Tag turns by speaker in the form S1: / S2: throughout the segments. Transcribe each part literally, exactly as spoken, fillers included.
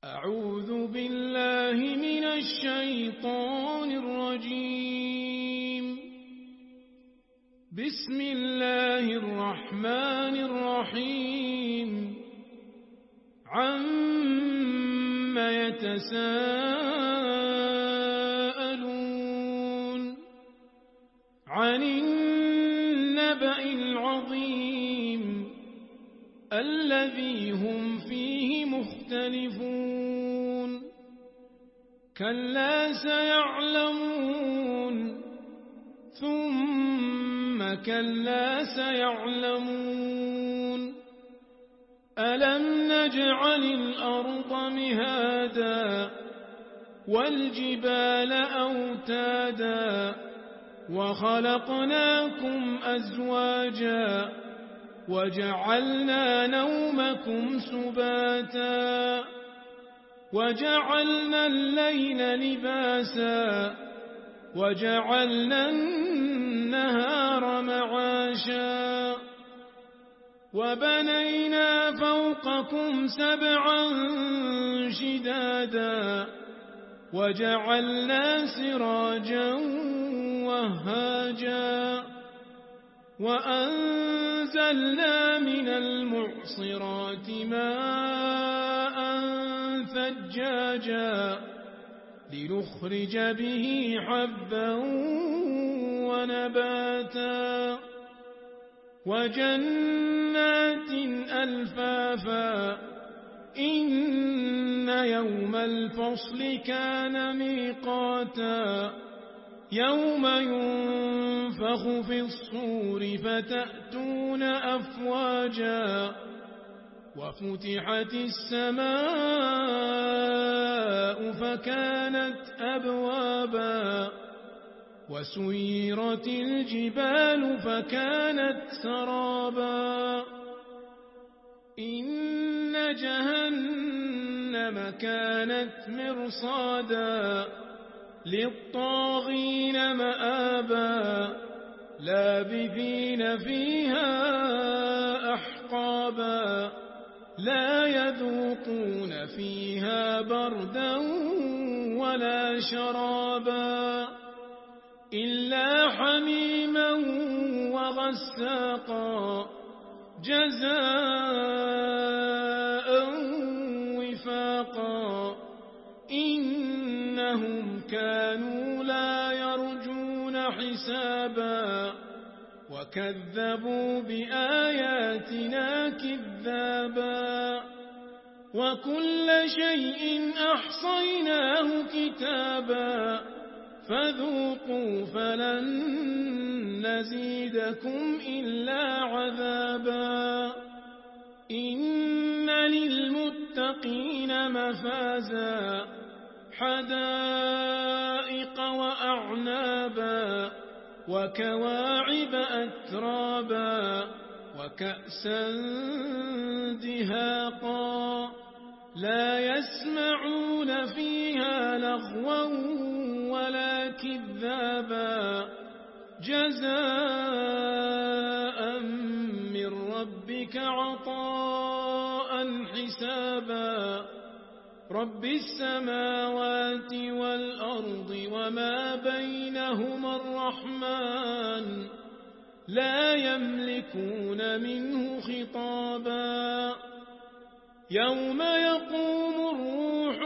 S1: أعوذ بالله من الشيطان الرجيم. بسم الله الرحمن الرحيم. عَمَّ يتساءلون عن النبأ العظيم الذي هم فيه مختلفون كلا سيعلمون ثم كلا سيعلمون ألم نجعل الأرض مهادا والجبال أوتادا وخلقناكم أزواجا وجعلنا نومكم سباتا وجعلنا الليل لباسا وجعلنا النهار معاشا وبنينا فوقكم سبعا شدادا وجعلنا سراجا وهاجا وأنزلنا من المعصرات ماء ثجاجا لنخرج به حبا ونباتا وجنات ألفافا إن يوم الفصل كان ميقاتا يوم ينفخ في الصور فتأتون أفواجا وفتحت السماء فكانت أبوابا وسيرت الجبال فكانت سرابا إن جهنم كانت مرصادا للطاغين مآبا لابثين فيها أحقابا لا يذوقون فيها بردا ولا شرابا إلا حميما وغساقا جزاء وفاقا إنهم كانوا لا يرجون حسابا وكذبوا بآياتنا كذابا وكل شيء أحصيناه كتابا فذوقوا فلن نزيدكم إلا عذابا إن للمتقين مفازا حدائق وأعنابا وكواعب أترابا وكأسا دهاقا لا يسمعون فيها لغوا ولا كذابا جزاء من ربك عطاء حسابا رب السماوات والأرض وما بينهما الرحمن لا يملكون منه خطابا يوم يقوم الروح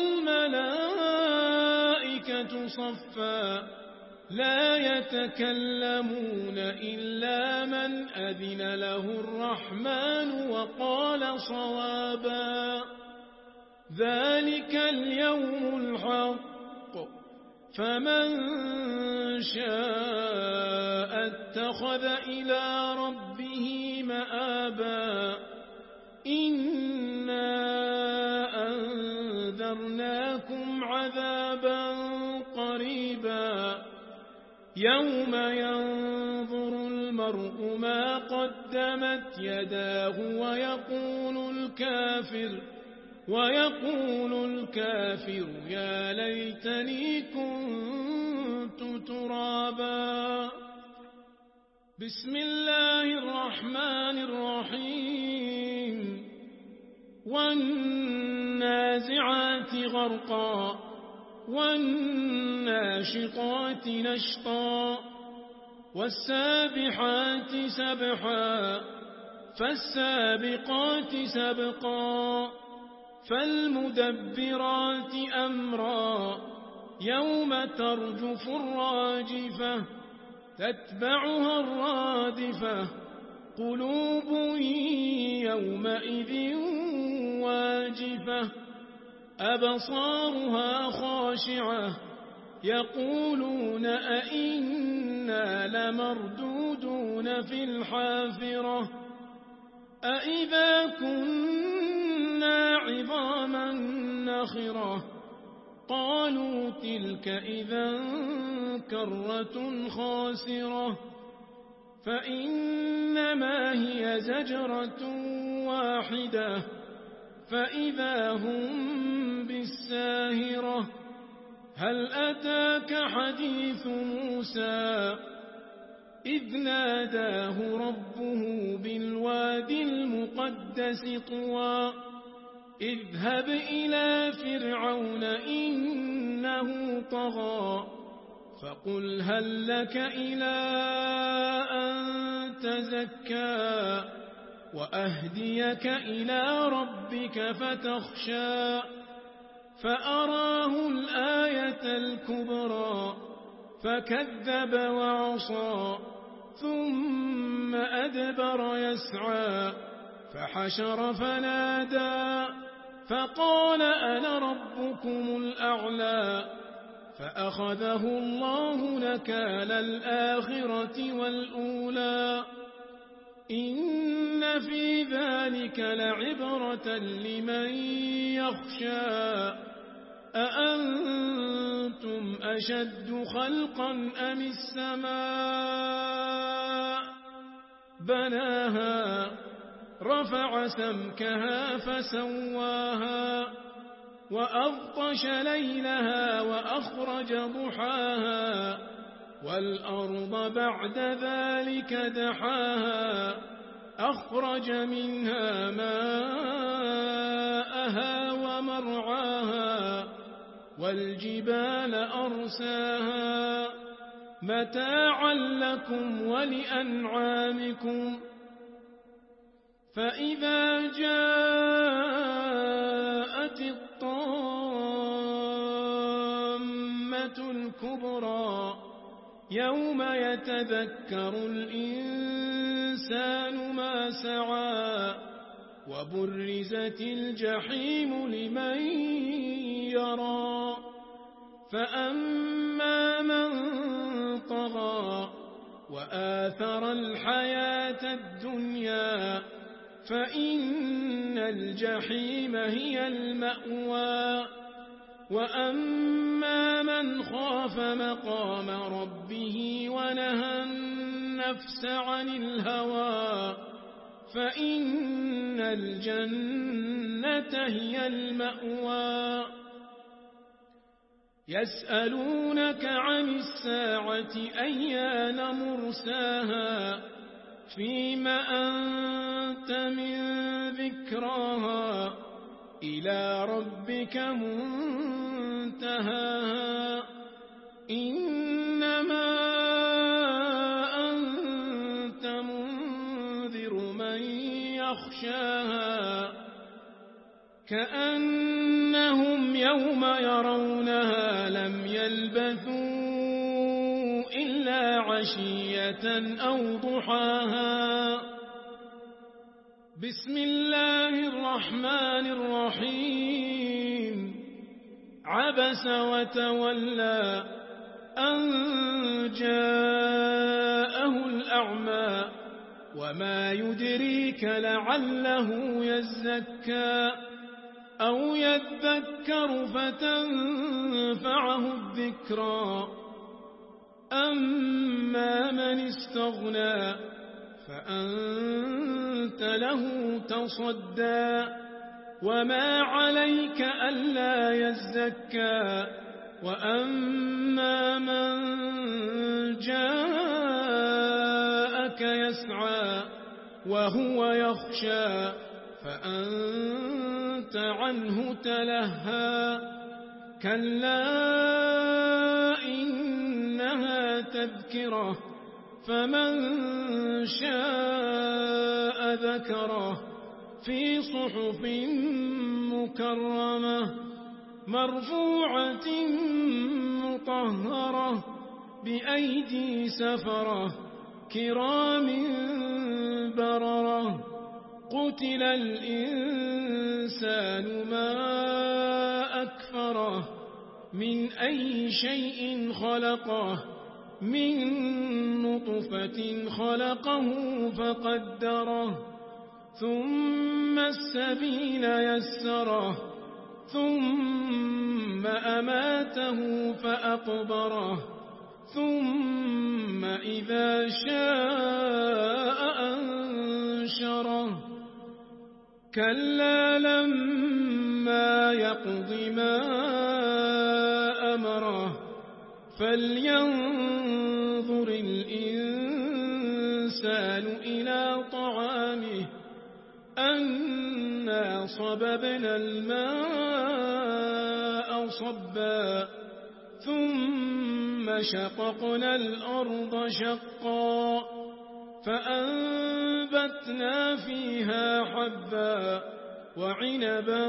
S1: والملائكة صفا لا يتكلمون إلا من أذن له الرحمن وقال صوابا ذلك اليوم الحق فمن شاء اتخذ إلى ربه مآبا إنا أنذرناكم عذابا قريبا يوم ينظر المرء ما قدمت يداه ويقول الكافر ويقول الكافر يا ليتني كنت ترابا بسم الله الرحمن الرحيم والنجم والنازعات غرقا والناشطات نشطا والسابحات سبحا فالسابقات سبقا فالمدبرات أمرا يوم ترجف الراجفة تتبعها الرادفة قلوب يومئذ واجفة أبصارها خاشعة يقولون أئنا لمردودون في الحافرة أئذا كنا عظاما نخرة قالوا تلك إذا كرة خاسرة فإنما هي زجرة واحدة فإذا هم بالساهرة هل أتاك حديث موسى إذ ناداه ربه بالواد المقدس طوى اذهب إلى فرعون إنه طغى فقل هل لك إلى أن تزكى وأهديك إلى ربك فتخشى فأراه الآية الكبرى فكذب وعصى ثم أدبر يسعى فحشر فنادى فقال أنا ربكم الأعلى فأخذه الله نكال الآخرة والأولى إن في ذلك لعبرة لمن يخشى أأنتم أشد خلقا أم السماء بناها رفع سمكها فسواها وأغطش ليلها وأخرج ضحاها والأرض بعد ذلك دحاها أخرج منها ماءها ومرعاها والجبال أرساها متاعا لكم ولأنعامكم فإذا جاءت الطامة الكبرى يوم يتذكر الإنسان ما سعى وبرزت الجحيم لمن يرى فأما من طغى وآثر الحياة الدنيا فإن الجحيم هي المأوى وأما من خاف مقام ربه ونهى النفس عن الهوى فإن الجنة هي المأوى يسألونك عن الساعة أيان مرساها فيم أنت من ذكراها إلى ربك منتهاها إنما أنت منذر من يخشاها كأنهم يوم يرونها لم يلبثوا إلا عشية أو ضحاها بسم الله الرحمن الرحيم عبس وتولى أن جاءه الأعمى وما يدريك لعله يزكى أو يذكر فتنفعه الذكرى أما من استغنى فأنت له تصدى وما عليك ألا يزكى وأما من جاءك يسعى وهو يخشى فأنت أنت عنه تلهى كلا إنها تذكرة فمن شاء ذكره في صحف مكرمة مرفوعة مطهرة بأيدي سفرة كرام بررة قتل الإنسان ما أكفره من أي شيء خلقه من نطفة خلقه فقدره ثم السبيل يسره ثم أماته فأقبره ثم إذا شاء أنشره كلا لما يقض ما أمره فلينظر الإنسان إلى طعامه أنا صببنا الماء صبا ثم شققنا الأرض شقا فأنبتنا فيها حبا وعنبا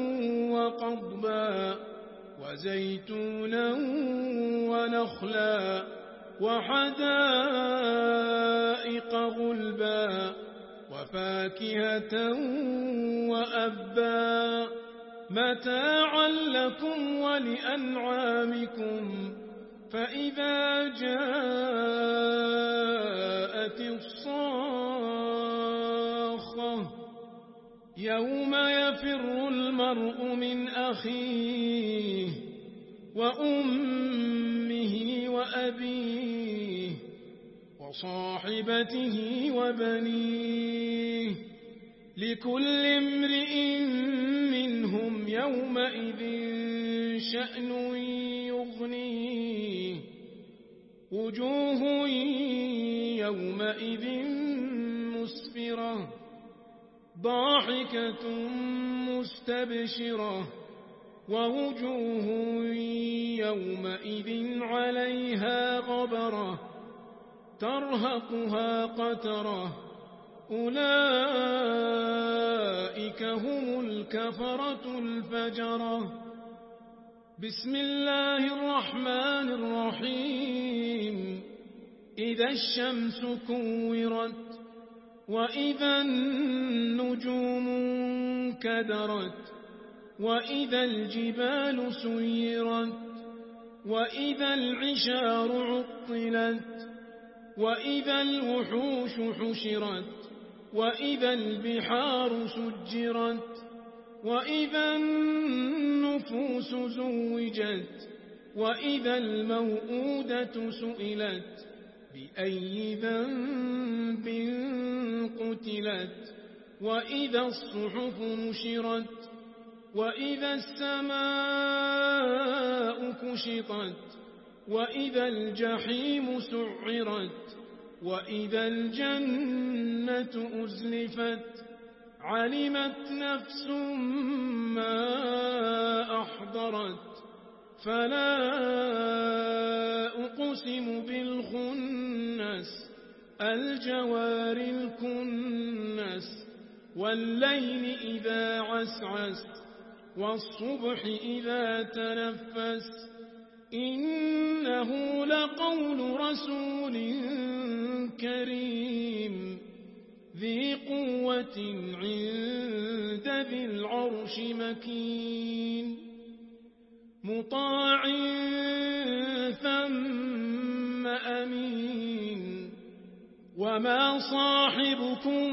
S1: وقضبا وزيتونا ونخلا وحدائق غلبا وفاكهة وأبا متاعا لكم ولأنعامكم فإذا جاءت الصاخة يوم يفر المرء من أخيه وأمه وأبيه وصاحبته وبنيه لكل امرئ منهم يومئذ شأن يغنيه وجوه يومئذ مسفرة ضاحكة مستبشرة ووجوه يومئذ عليها غبرة ترهقها قترة أولئك هم الكفرة الفجرة بسم الله الرحمن الرحيم إذا الشمس كورت وإذا النجوم انكدرت وإذا الجبال سيرت وإذا العشار عطلت وإذا الوحوش حشرت وإذا البحار سجرت وإذا النفوس زوجت وإذا الموءودة سئلت بأي ذنب قتلت وإذا الصحف نشرت وإذا السماء كشطت وإذا الجحيم سعرت وإذا الجنة أزلفت علمت نفس ما أحضرت فلا أقسم بالخنس الجوار الكنس والليل إذا عسعس والصبح إذا تنفس إنه لقول رسول كريم ذي قوة عند ذي العرش مكين مطاع ثم أمين وما صاحبكم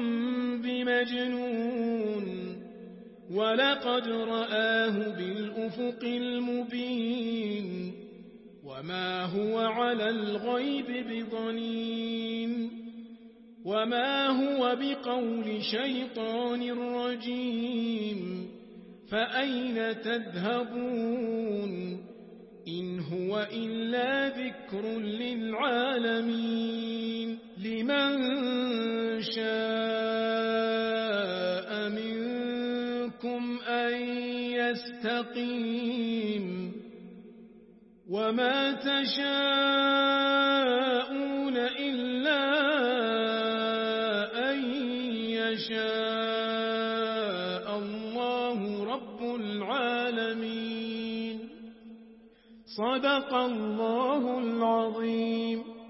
S1: بمجنون ولقد رآه بالأفق المبين وما هو على الغيب بضنين وما هو بقول شيطان رجيم فأين تذهبون إن هو إلا ذكر للعالمين لمن شاء منكم يستقيم وما تشاءون إلا أن يشاء الله رب العالمين. صدق الله العظيم.